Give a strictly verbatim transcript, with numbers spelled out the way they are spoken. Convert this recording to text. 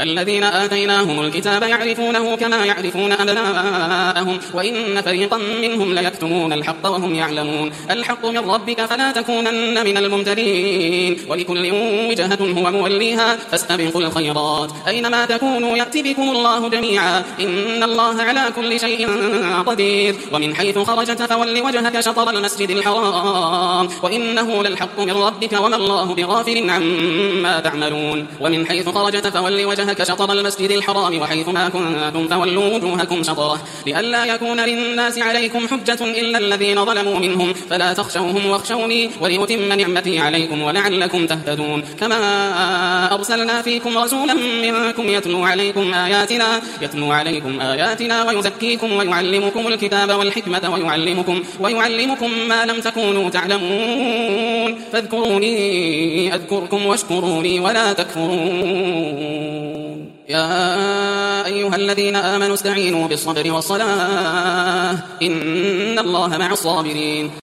الذين آتيناهم الكتاب يعرفونه كما يعرفون أبناءهم وإن فريقا منهم ليكتمون الحق وهم يعلمون الحق من ربك فلا تكونن من الممترين ولكل وجهة هو موليها فاستبقوا الخيرات أينما تكونوا يأتي بكم الله جميعا إن الله على كل شيء قدير ومن حيث خرجت فول وجهك شطر المسجد الحرام وإنه للحق من ربك وما الله بغافل عما تعملون ومن حيث خرجت فول وجهك شطر المسجد الحرام وحيث ما كنتم فولوا وجوهكم شطره لئلا يكون للناس عليكم حجة إلا الذين ظلموا منهم فلا تخشوهم واخشوني ولأتم نعمتي عليكم ولعلكم تهتدون كما أرسلنا فيكم رسولا منكم يتلو عليكم آياتنا يتلو عليكم آياتنا ويزكيكم ويعلمكم الكتاب والحكمة ويعلمكم ويعلمكم ما لم تكونوا تعلمون فاذكروني أذكركم واشكروا لي ولا تكفرون يا أيها الذين آمنوا استعينوا بالصبر والصلاة إن الله مع الصابرين